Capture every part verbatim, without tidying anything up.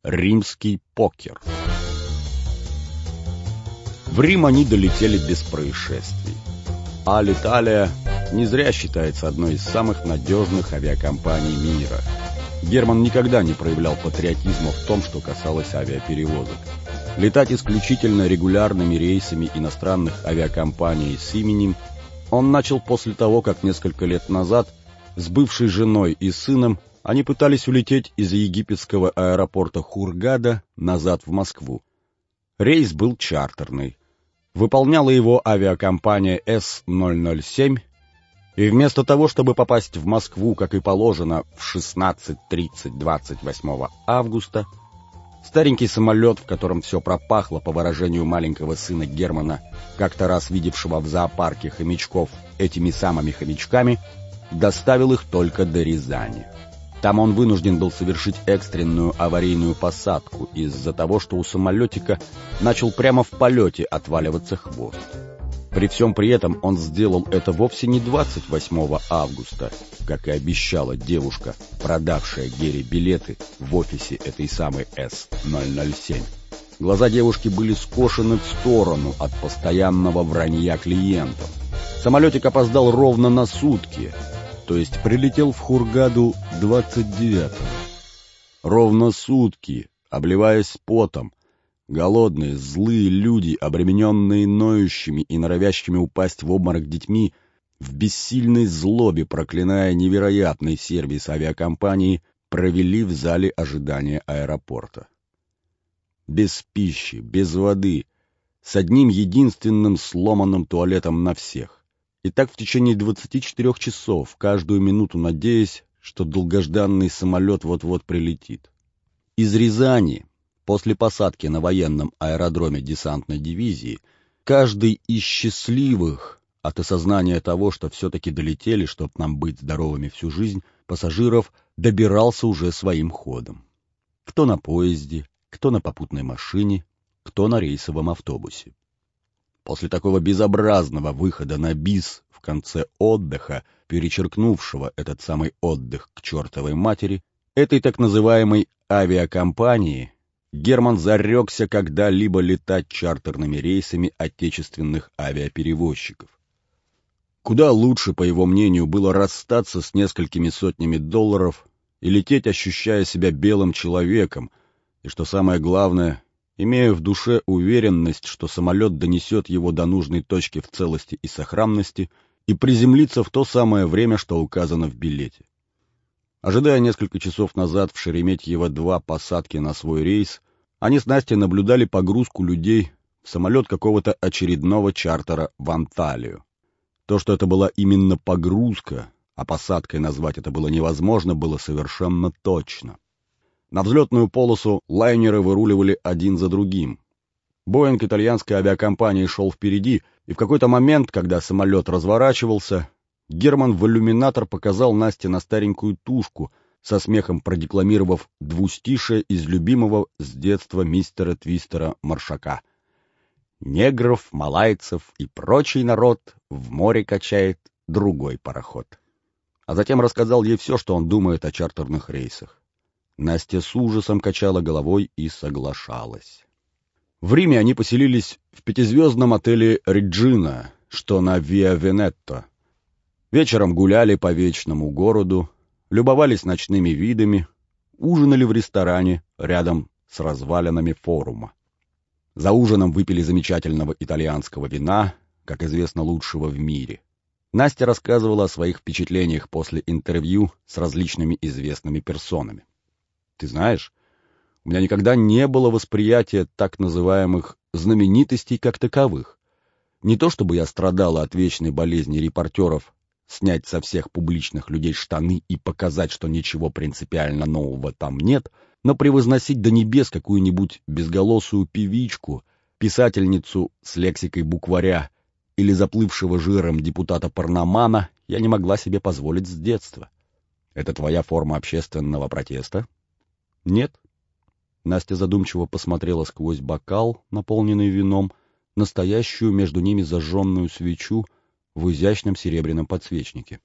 Римский покер. В Рим они долетели без происшествий. Аль-Италия не зря считается одной из самых надежных авиакомпаний мира. Герман никогда не проявлял патриотизма в том, что касалось авиаперевозок. Летать исключительно регулярными рейсами иностранных авиакомпаний с именем он начал после того, как несколько лет назад с бывшей женой и сыном они пытались улететь из египетского аэропорта Хургада назад в Москву. Рейс был чартерный. Выполняла его авиакомпания эс ноль ноль семь, и вместо того, чтобы попасть в Москву, как и положено, в шестнадцать тридцать двадцать восьмого августа, старенький самолет, в котором все пропахло, по выражению маленького сына Германа, как-то раз видевшего в зоопарке хомячков этими самыми хомячками, доставил их только до Рязани. Там он вынужден был совершить экстренную аварийную посадку из-за того, что у самолетика начал прямо в полете отваливаться хвост. При всем при этом он сделал это вовсе не двадцать восьмого августа, как и обещала девушка, продавшая Гере билеты в офисе этой самой эс ноль ноль семь. Глаза девушки были скошены в сторону от постоянного вранья клиентов. Самолетик опоздал ровно на сутки, то есть прилетел в Хургаду двадцать девятого. Ровно сутки, обливаясь потом, голодные, злые люди, обремененные ноющими и норовящими упасть в обморок детьми, в бессильной злобе, проклиная невероятный сервис авиакомпании, провели в зале ожидания аэропорта. Без пищи, без воды, с одним единственным сломанным туалетом на всех. И так в течение двадцати четырёх часов, каждую минуту надеясь, что долгожданный самолет вот-вот прилетит. Из Рязани, после посадки на военном аэродроме десантной дивизии, каждый из счастливых от осознания того, что все-таки долетели, чтоб нам быть здоровыми всю жизнь, пассажиров добирался уже своим ходом. Кто на поезде, кто на попутной машине, кто на рейсовом автобусе. После такого безобразного выхода на бис в конце отдыха, перечеркнувшего этот самый отдых к чертовой матери, этой так называемой авиакомпании, Герман зарекся когда-либо летать чартерными рейсами отечественных авиаперевозчиков. Куда лучше, по его мнению, было расстаться с несколькими сотнями долларов и лететь, ощущая себя белым человеком, и, что самое главное, имея в душе уверенность, что самолет донесет его до нужной точки в целости и сохранности и приземлится в то самое время, что указано в билете. Ожидая несколько часов назад в Шереметьево-два посадки на свой рейс, они с Настей наблюдали погрузку людей в самолет какого-то очередного чартера в Анталию. То, что это была именно погрузка, а посадкой назвать это было невозможно, было совершенно точно. На взлетную полосу лайнеры выруливали один за другим. Боинг итальянской авиакомпании шел впереди, и в какой-то момент, когда самолет разворачивался, Герман в иллюминатор показал Насте на старенькую тушку, со смехом продекламировав двустишие из любимого с детства мистера Твистера Маршака. «Негров, малайцев и прочий народ в море качает другой пароход». А затем рассказал ей все, что он думает о чартерных рейсах. Настя с ужасом качала головой и соглашалась. В Риме они поселились в пятизвездном отеле «Реджина», что на Виа Венетто. Вечером гуляли по вечному городу, любовались ночными видами, ужинали в ресторане рядом с развалинами форума. За ужином выпили замечательного итальянского вина, как известно, лучшего в мире. Настя рассказывала о своих впечатлениях после интервью с различными известными персонами. «Ты знаешь, у меня никогда не было восприятия так называемых знаменитостей как таковых. Не то чтобы я страдала от вечной болезни репортеров снять со всех публичных людей штаны и показать, что ничего принципиально нового там нет, но превозносить до небес какую-нибудь безголосую певичку, писательницу с лексикой букваря или заплывшего жиром депутата-порномана я не могла себе позволить с детства. Это твоя форма общественного протеста?» «Нет». Настя задумчиво посмотрела сквозь бокал, наполненный вином, настоящую между ними зажженную свечу в изящном серебряном подсвечнике.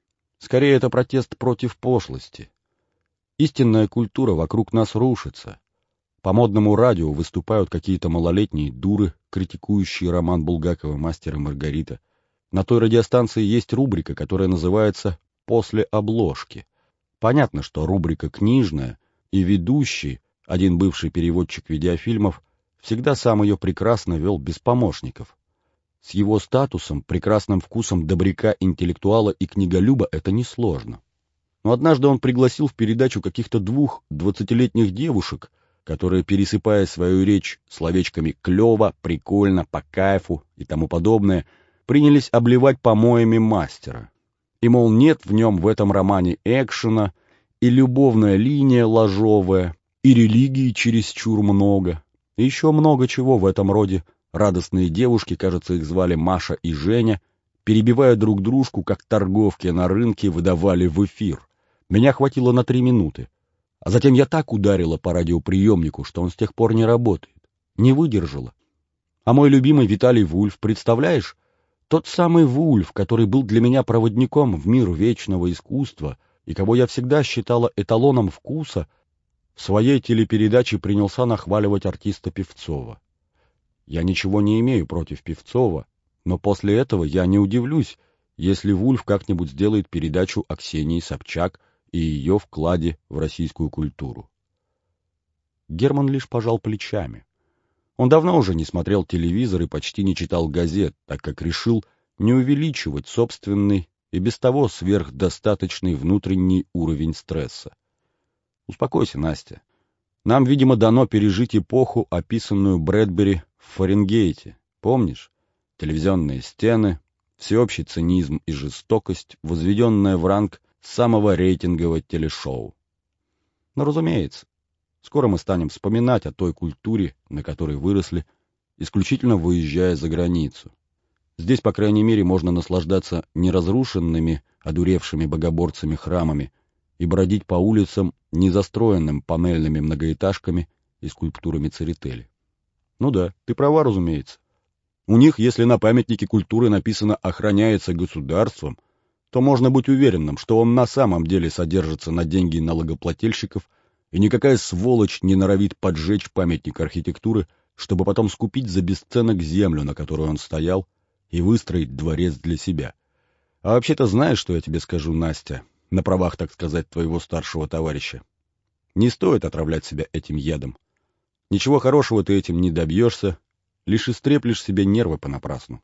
«Скорее, это протест против пошлости. Истинная культура вокруг нас рушится. По модному радио выступают какие-то малолетние дуры, критикующие роман Булгакова «Мастер и Маргарита». На той радиостанции есть рубрика, которая называется «После обложки». Понятно, что рубрика книжная, и ведущий, один бывший переводчик видеофильмов, всегда сам ее прекрасно вел без помощников. С его статусом, прекрасным вкусом добряка, интеллектуала и книголюба это несложно. Но однажды он пригласил в передачу каких-то двух двадцатилетних девушек, которые, пересыпая свою речь словечками «клево», «прикольно», «по кайфу» и тому подобное, принялись обливать помоями мастера. И, мол, нет в нем в этом романе экшена, и любовная линия ложовая, и религии чересчур много, и еще много чего в этом роде. Радостные девушки, кажется, их звали Маша и Женя, перебивая друг дружку, как торговки на рынке, выдавали в эфир. Меня хватило на три минуты. А затем я так ударила по радиоприемнику, что он с тех пор не работает. Не выдержала. А мой любимый Виталий Вульф, представляешь? Тот самый Вульф, который был для меня проводником в мир вечного искусства и кого я всегда считала эталоном вкуса, в своей телепередаче принялся нахваливать артиста Певцова. Я ничего не имею против Певцова, но после этого я не удивлюсь, если Вульф как-нибудь сделает передачу о Ксении Собчак и ее вкладе в российскую культуру. Герман лишь пожал плечами. Он давно уже не смотрел телевизор и почти не читал газет, так как решил не увеличивать собственный и без того сверхдостаточный внутренний уровень стресса. Успокойся, Настя. Нам, видимо, дано пережить эпоху, описанную Брэдбери в «Фаренгейте». Помнишь? Телевизионные стены, всеобщий цинизм и жестокость, возведенная в ранг самого рейтингового телешоу. Но, разумеется, скоро мы станем вспоминать о той культуре, на которой выросли, исключительно выезжая за границу. Здесь, по крайней мере, можно наслаждаться неразрушенными, одуревшими богоборцами храмами и бродить по улицам, не застроенным панельными многоэтажками и скульптурами Церетели. Ну да, ты права, разумеется. У них, если на памятнике культуры написано «охраняется государством», то можно быть уверенным, что он на самом деле содержится на деньги налогоплательщиков, и никакая сволочь не норовит поджечь памятник архитектуры, чтобы потом скупить за бесценок землю, на которой он стоял, и выстроить дворец для себя. А вообще-то знаешь, что я тебе скажу, Настя, на правах, так сказать, твоего старшего товарища? Не стоит отравлять себя этим ядом. Ничего хорошего ты этим не добьешься, лишь истреплешь себе нервы понапрасну.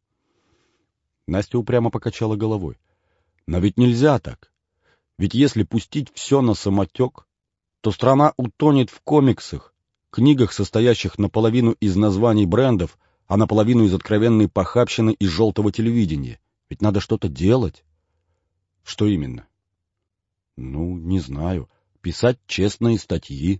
Настя упрямо покачала головой. Но ведь нельзя так. Ведь если пустить все на самотек, то страна утонет в комиксах, книгах, состоящих наполовину из названий брендов, а наполовину из откровенной похабщины и желтого телевидения. Ведь надо что-то делать. Что именно? Ну, не знаю. Писать честные статьи.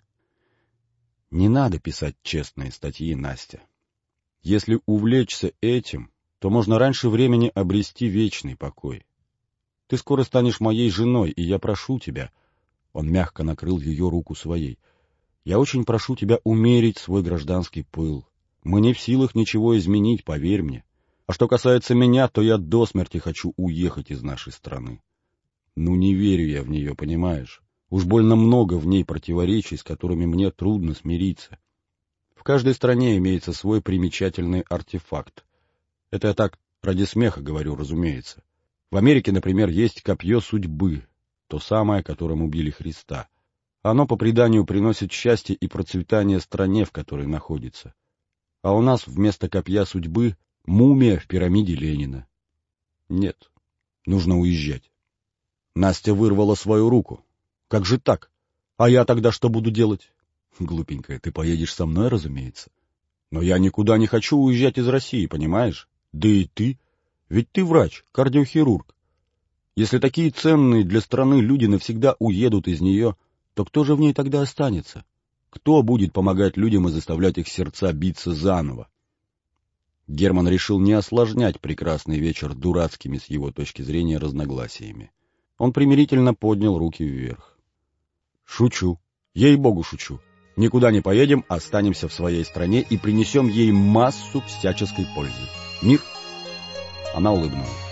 Не надо писать честные статьи, Настя. Если увлечься этим, то можно раньше времени обрести вечный покой. Ты скоро станешь моей женой, и я прошу тебя, он мягко накрыл ее руку своей, я очень прошу тебя умерить свой гражданский пыл. Мы не в силах ничего изменить, поверь мне. А что касается меня, то я до смерти хочу уехать из нашей страны. Ну, не верю я в нее, понимаешь? Уж больно много в ней противоречий, с которыми мне трудно смириться. В каждой стране имеется свой примечательный артефакт. Это я так ради смеха говорю, разумеется. В Америке, например, есть копье судьбы, то самое, которым убили Христа. Оно, по преданию, приносит счастье и процветание стране, в которой находится. А у нас вместо копья судьбы мумия в пирамиде Ленина. Нет, нужно уезжать. Настя вырвала свою руку. Как же так? А я тогда что буду делать? Глупенькая, ты поедешь со мной, разумеется. Но я никуда не хочу уезжать из России, понимаешь? Да и ты. Ведь ты врач, кардиохирург. Если такие ценные для страны люди навсегда уедут из нее, то кто же в ней тогда останется? Кто будет помогать людям и заставлять их сердца биться заново? Герман решил не осложнять прекрасный вечер дурацкими с его точки зрения разногласиями. Он примирительно поднял руки вверх. Шучу. Ей-богу, шучу. Никуда не поедем, останемся в своей стране и принесем ей массу всяческой пользы. Мир? Она улыбнулась.